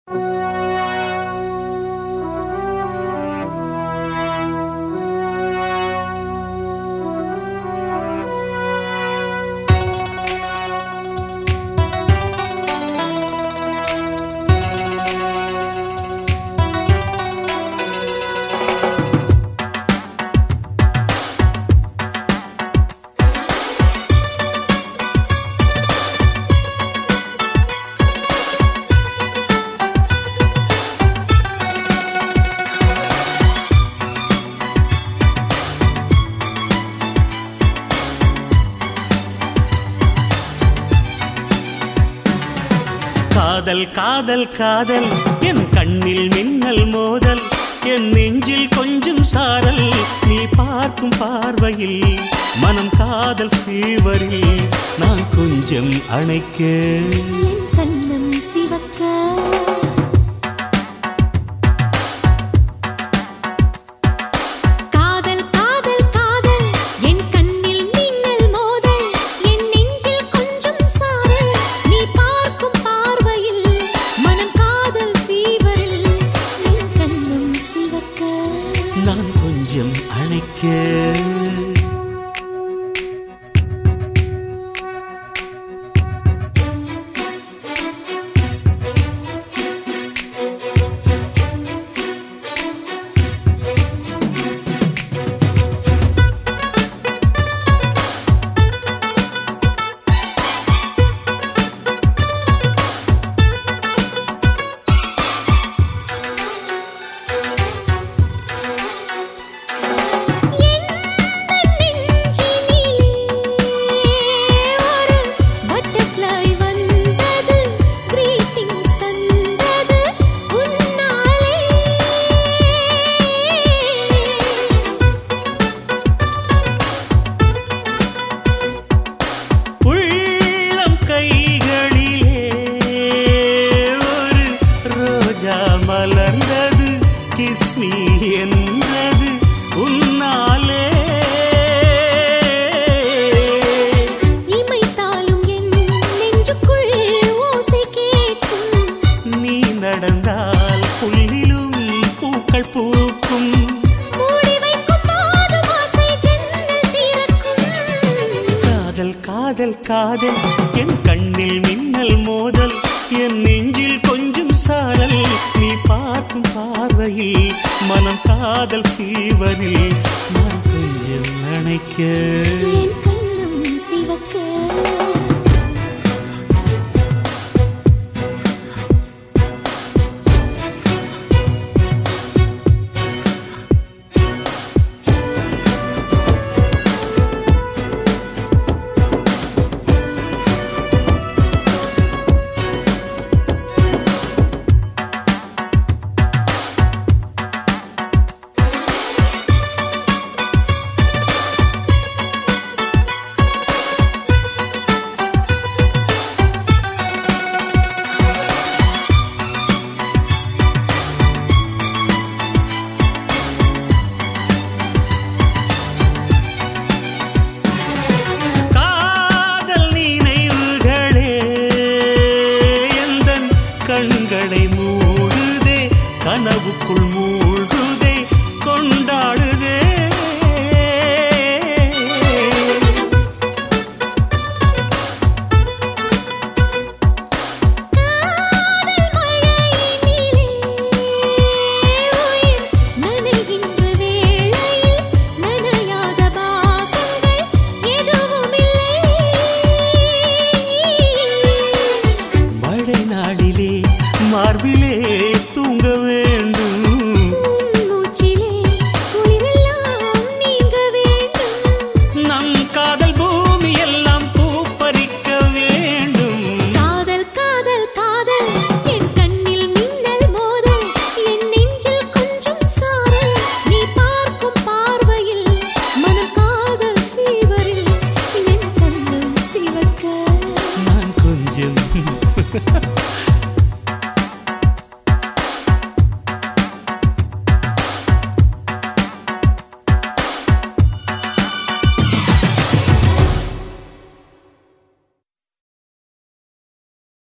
காதல் காதல் காதல் என் கண்ணில் மின்னல் மோதல் என் நெஞ்சில் கொஞ்சம் சாரல் நீ பார்க்கும் பார்வையில் மனம் காதல் ஃபீவரில் நான் கொஞ்சம் அணைக்க என் கண்ணம் சிவக்க நான் கொஞ்சம் அணைக்க மலர்ந்தது கிஸ்மி என்றது உன்னாலே இமைத்தாலும் என் நெஞ்சுக்குள் ஓசை கேட்கும் நீ நடந்தால் புல்லிலும் பூக்கள் பூக்கும் மூடி வைக்கும் போதும் ஆசை ஜன்னல் திறக்கும் காதல் காதல் காதல் என் கண்ணில் மின்னல் மோதல் என் நெஞ்சில் கொஞ்சம் சாரல் நீ பார்க்கும் பார்வையில் மனம் காதல் ஃபீவரில் நான் கொஞ்சம் நினைக்க என் கண்ணம் சிவக்க கண்களை மூடுதே கனவுக்குள் மூழ்குதே கொண்டாடுதே காதல் மழையினிலே உயிர் நனைகின்ற வேளையில் நனையாத பாகங்கள் எதுவுமில்லை மழை நாளிலே மார்பிலே தூங்க வேண்டும் மூச்சிலே குளிரெல்லாம் நீங்க வேண்டும் நம் காதல் பூமி எல்லாம் பூ பறிக்க வேண்டும் காதல் காதல் காதல் என் கண்ணில் மின்னல் மோதல் என் நெஞ்சில் கொஞ்சம் சாரல் நீ பார்க்கும் பார்வையில் மனம் காதல் ஃபீவரில் என் கண்ணம் சிவக்க நான் கொஞ்சம்